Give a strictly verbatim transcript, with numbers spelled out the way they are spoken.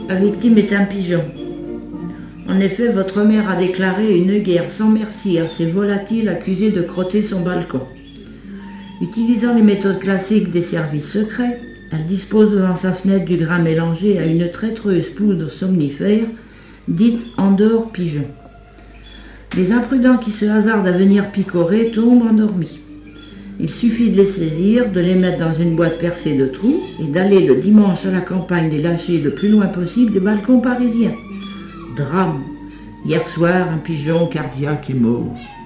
La victime est un pigeon. En effet, votre mère a déclaré une guerre sans merci à ces volatiles accusés de crotter son balcon. Utilisant les méthodes classiques des services secrets, elle dispose devant sa fenêtre du grain mélangé à une traîtreuse poudre somnifère, dite Andorre pigeon. Les imprudents qui se hasardent à venir picorer tombent endormis. Il suffit de les saisir, de les mettre dans une boîte percée de trous et d'aller le dimanche à la campagne les lâcher le plus loin possible des balcons parisiens. Drame. Hier soir, un pigeon cardiaque est mort.